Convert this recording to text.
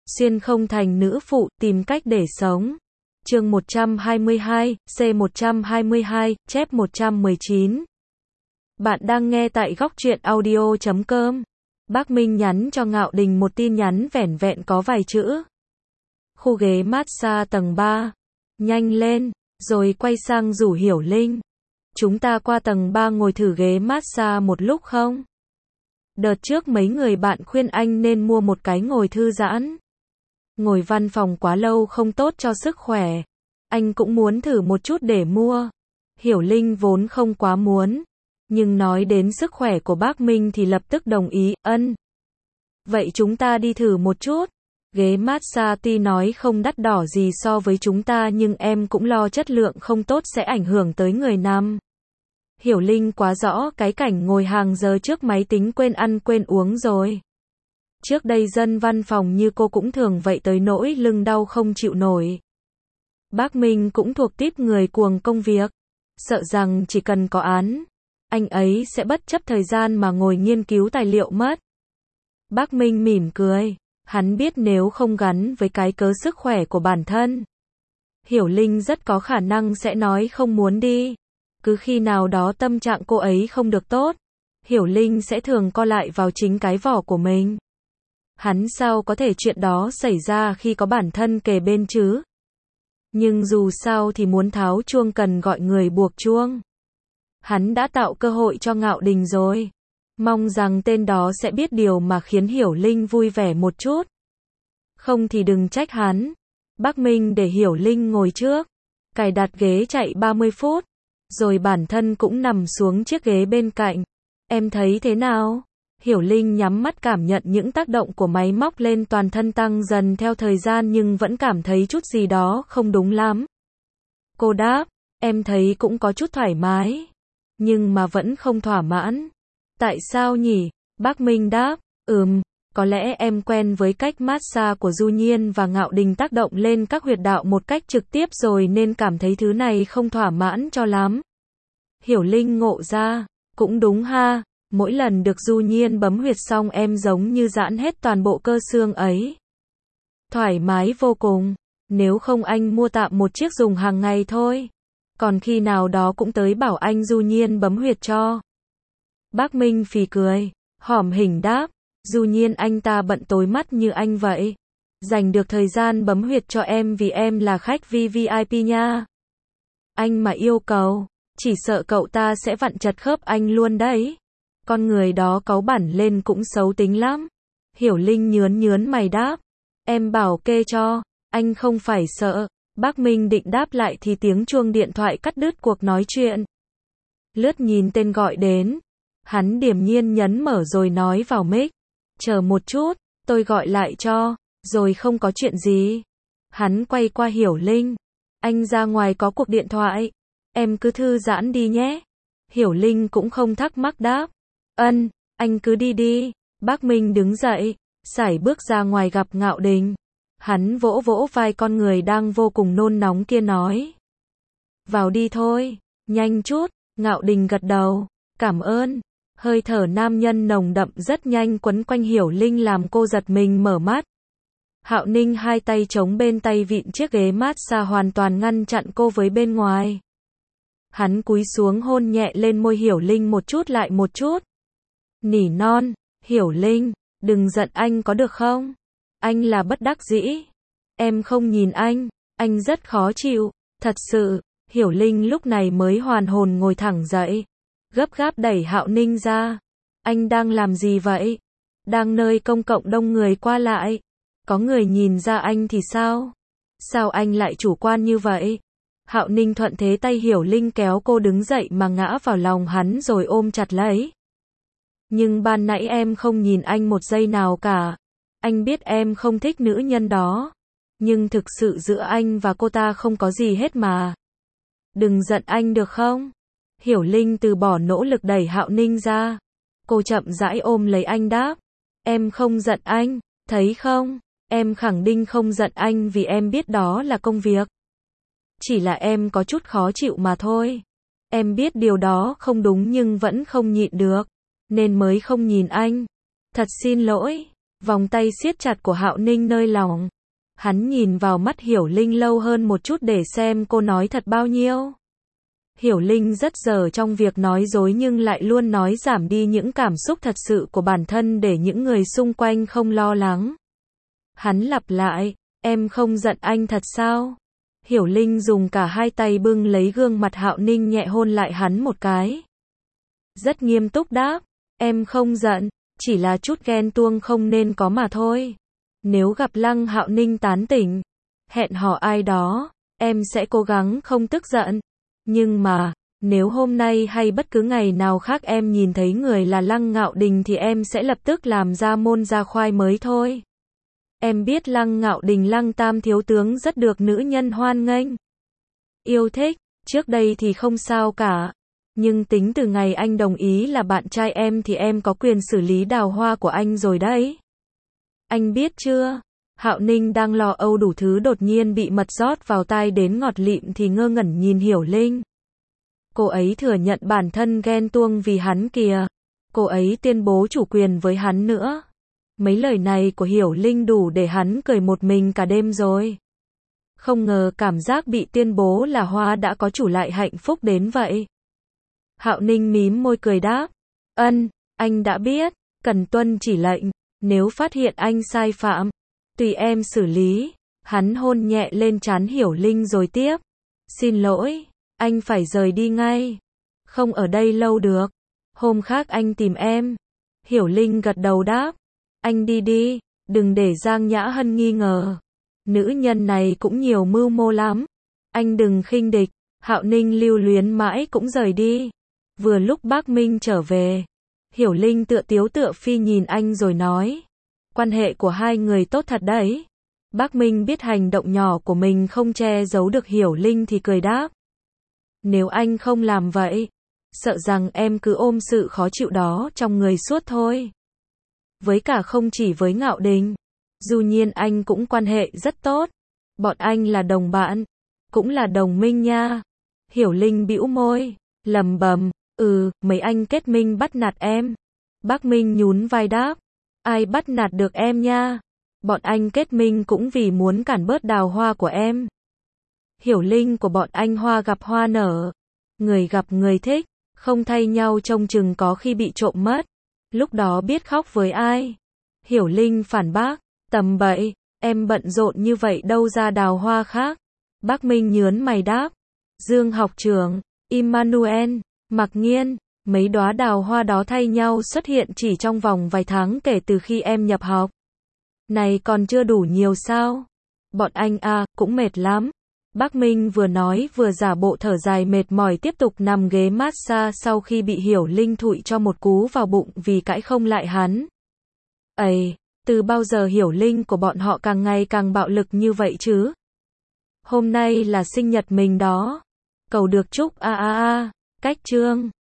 Xuyên không thành nữ phụ, tìm cách để sống. Chương 122, C122, chép 119. Bạn đang nghe tại góc truyện audio.com. Bác Minh nhắn cho Ngạo Đình một tin nhắn vẻn vẹn có vài chữ. Khu ghế massage tầng 3. Nhanh lên, rồi quay sang rủ Hiểu Linh. Chúng ta qua tầng 3 ngồi thử ghế massage một lúc không? Đợt trước mấy người bạn khuyên anh nên mua một cái ngồi thư giãn. Ngồi văn phòng quá lâu không tốt cho sức khỏe. Anh cũng muốn thử một chút để mua. Hiểu Linh vốn không quá muốn. Nhưng nói đến sức khỏe của bác Minh thì lập tức đồng ý, ân. Vậy chúng ta đi thử một chút. Ghế massage tuy nói không đắt đỏ gì so với chúng ta nhưng em cũng lo chất lượng không tốt sẽ ảnh hưởng tới người nằm. Hiểu Linh quá rõ cái cảnh ngồi hàng giờ trước máy tính quên ăn quên uống rồi. Trước đây dân văn phòng như cô cũng thường vậy tới nỗi lưng đau không chịu nổi. Bác Minh cũng thuộc típ người cuồng công việc. Sợ rằng chỉ cần có án, anh ấy sẽ bất chấp thời gian mà ngồi nghiên cứu tài liệu mất. Bác Minh mỉm cười. Hắn biết nếu không gắn với cái cớ sức khỏe của bản thân, Hiểu Linh rất có khả năng sẽ nói không muốn đi. Cứ khi nào đó tâm trạng cô ấy không được tốt, Hiểu Linh sẽ thường co lại vào chính cái vỏ của mình. Hắn sao có thể chuyện đó xảy ra khi có bản thân kề bên chứ? Nhưng dù sao thì muốn tháo chuông cần gọi người buộc chuông. Hắn đã tạo cơ hội cho Ngạo Đình rồi. Mong rằng tên đó sẽ biết điều mà khiến Hiểu Linh vui vẻ một chút. Không thì đừng trách hắn. Bác Minh để Hiểu Linh ngồi trước. Cài đặt ghế chạy 30 phút. Rồi bản thân cũng nằm xuống chiếc ghế bên cạnh. Em thấy thế nào? Hiểu Linh nhắm mắt cảm nhận những tác động của máy móc lên toàn thân tăng dần theo thời gian nhưng vẫn cảm thấy chút gì đó không đúng lắm. Cô đáp, em thấy cũng có chút thoải mái. Nhưng mà vẫn không thỏa mãn. Tại sao nhỉ? Bác Minh đáp, có lẽ em quen với cách massage của Du Nhiên và Ngạo Đình tác động lên các huyệt đạo một cách trực tiếp rồi nên cảm thấy thứ này không thỏa mãn cho lắm. Hiểu Linh ngộ ra, cũng đúng ha, mỗi lần được Du Nhiên bấm huyệt xong em giống như giãn hết toàn bộ cơ xương ấy. Thoải mái vô cùng, nếu không anh mua tạm một chiếc dùng hàng ngày thôi. Còn khi nào đó cũng tới bảo anh Du Nhiên bấm huyệt cho. Bác Minh phì cười, hõm hỉnh đáp, Du Nhiên anh ta bận tối mắt như anh vậy. Dành được thời gian bấm huyệt cho em vì em là khách VVIP nha. Anh mà yêu cầu, chỉ sợ cậu ta sẽ vặn chật khớp anh luôn đấy. Con người đó cáu bẳn lên cũng xấu tính lắm. Hiểu Linh nhớn mày đáp, em bảo kê cho, anh không phải sợ. Bác Minh định đáp lại thì tiếng chuông điện thoại cắt đứt cuộc nói chuyện. Lướt nhìn tên gọi đến. Hắn điềm nhiên nhấn mở rồi nói vào mic. Chờ một chút, tôi gọi lại cho, rồi không có chuyện gì. Hắn quay qua Hiểu Linh. Anh ra ngoài có cuộc điện thoại. Em cứ thư giãn đi nhé. Hiểu Linh cũng không thắc mắc đáp. Ân, anh cứ đi đi. Bác Minh đứng dậy, sải bước ra ngoài gặp Ngạo Đình. Hắn vỗ vỗ vai con người đang vô cùng nôn nóng kia nói. Vào đi thôi, nhanh chút. Ngạo Đình gật đầu, cảm ơn. Hơi thở nam nhân nồng đậm rất nhanh quấn quanh Hiểu Linh làm cô giật mình mở mắt. Hạo Ninh hai tay chống bên tay vịn chiếc ghế massage hoàn toàn ngăn chặn cô với bên ngoài. Hắn cúi xuống hôn nhẹ lên môi Hiểu Linh một chút lại một chút. Nỉ non, Hiểu Linh, đừng giận anh có được không? Anh là bất đắc dĩ. Em không nhìn anh rất khó chịu, thật sự. Hiểu Linh lúc này mới hoàn hồn ngồi thẳng dậy. Gấp gáp đẩy Hạo Ninh ra. Anh đang làm gì vậy? Đang nơi công cộng đông người qua lại. Có người nhìn ra anh thì sao? Sao anh lại chủ quan như vậy? Hạo Ninh thuận thế tay Hiểu Linh kéo cô đứng dậy mà ngã vào lòng hắn rồi ôm chặt lấy. Nhưng ban nãy em không nhìn anh một giây nào cả. Anh biết em không thích nữ nhân đó. Nhưng thực sự giữa anh và cô ta không có gì hết mà. Đừng giận anh được không? Hiểu Linh từ bỏ nỗ lực đẩy Hạo Ninh ra. Cô chậm rãi ôm lấy anh đáp. Em không giận anh, thấy không? Em khẳng định không giận anh vì em biết đó là công việc. Chỉ là em có chút khó chịu mà thôi. Em biết điều đó không đúng nhưng vẫn không nhịn được. Nên mới không nhìn anh. Thật xin lỗi. Vòng tay siết chặt của Hạo Ninh nơi lòng. Hắn nhìn vào mắt Hiểu Linh lâu hơn một chút để xem cô nói thật bao nhiêu. Hiểu Linh rất dở trong việc nói dối nhưng lại luôn nói giảm đi những cảm xúc thật sự của bản thân để những người xung quanh không lo lắng. Hắn lặp lại, em không giận anh thật sao? Hiểu Linh dùng cả hai tay bưng lấy gương mặt Hạo Ninh nhẹ hôn lại hắn một cái. Rất nghiêm túc đáp, em không giận, chỉ là chút ghen tuông không nên có mà thôi. Nếu gặp Lăng Hạo Ninh tán tỉnh, hẹn hò ai đó, em sẽ cố gắng không tức giận. Nhưng mà, nếu hôm nay hay bất cứ ngày nào khác em nhìn thấy người là Lăng Ngạo Đình thì em sẽ lập tức làm ra môn ra khoai mới thôi. Em biết Lăng Ngạo Đình Lăng Tam thiếu tướng rất được nữ nhân hoan nghênh, yêu thích, trước đây thì không sao cả. Nhưng tính từ ngày anh đồng ý là bạn trai em thì em có quyền xử lý đào hoa của anh rồi đấy. Anh biết chưa? Hạo Ninh đang lo âu đủ thứ đột nhiên bị mật rót vào tai đến ngọt lịm thì ngơ ngẩn nhìn Hiểu Linh. Cô ấy thừa nhận bản thân ghen tuông vì hắn kìa. Cô ấy tuyên bố chủ quyền với hắn nữa. Mấy lời này của Hiểu Linh đủ để hắn cười một mình cả đêm rồi. Không ngờ cảm giác bị tuyên bố là hoa đã có chủ lại hạnh phúc đến vậy. Hạo Ninh mím môi cười đáp. Anh đã biết, cần tuân chỉ lệnh. Nếu phát hiện anh sai phạm, tùy em xử lý. Hắn hôn nhẹ lên trán Hiểu Linh rồi tiếp. Xin lỗi, anh phải rời đi ngay. Không ở đây lâu được. Hôm khác anh tìm em. Hiểu Linh gật đầu đáp. Anh đi đi, đừng để Giang Nhã Hân nghi ngờ. Nữ nhân này cũng nhiều mưu mô lắm. Anh đừng khinh địch. Hạo Ninh lưu luyến mãi cũng rời đi. Vừa lúc Bác Minh trở về, Hiểu Linh tựa tiếu tựa phi nhìn anh rồi nói. Quan hệ của hai người tốt thật đấy. Bác Minh biết hành động nhỏ của mình không che giấu được Hiểu Linh thì cười đáp. Nếu anh không làm vậy, sợ rằng em cứ ôm sự khó chịu đó trong người suốt thôi. Với cả không chỉ với Ngạo Đình, dù nhiên anh cũng quan hệ rất tốt. Bọn anh là đồng bạn, cũng là đồng minh nha. Hiểu Linh bĩu môi, lầm bầm, mấy anh kết minh bắt nạt em. Bác Minh nhún vai đáp, ai bắt nạt được em nha. Bọn anh kết minh cũng vì muốn cản bớt đào hoa của em. Hiểu Linh của bọn anh hoa gặp hoa nở, người gặp người thích, không thay nhau trông chừng có khi bị trộm mất. Lúc đó biết khóc với ai? Hiểu Linh phản bác, tầm bậy, em bận rộn như vậy đâu ra đào hoa khác. Bác Minh nhớn mày đáp, Dương học trưởng, Emmanuel, Mặc Nghiên, mấy đóa đào hoa đó thay nhau xuất hiện chỉ trong vòng vài tháng kể từ khi em nhập học. Này còn chưa đủ nhiều sao? Bọn anh cũng mệt lắm. Bác Minh vừa nói vừa giả bộ thở dài mệt mỏi tiếp tục nằm ghế massage sau khi bị Hiểu Linh thụi cho một cú vào bụng vì cãi không lại hắn. Từ bao giờ Hiểu Linh của bọn họ càng ngày càng bạo lực như vậy chứ? Hôm nay là sinh nhật mình đó. Cầu được chúc cách chương.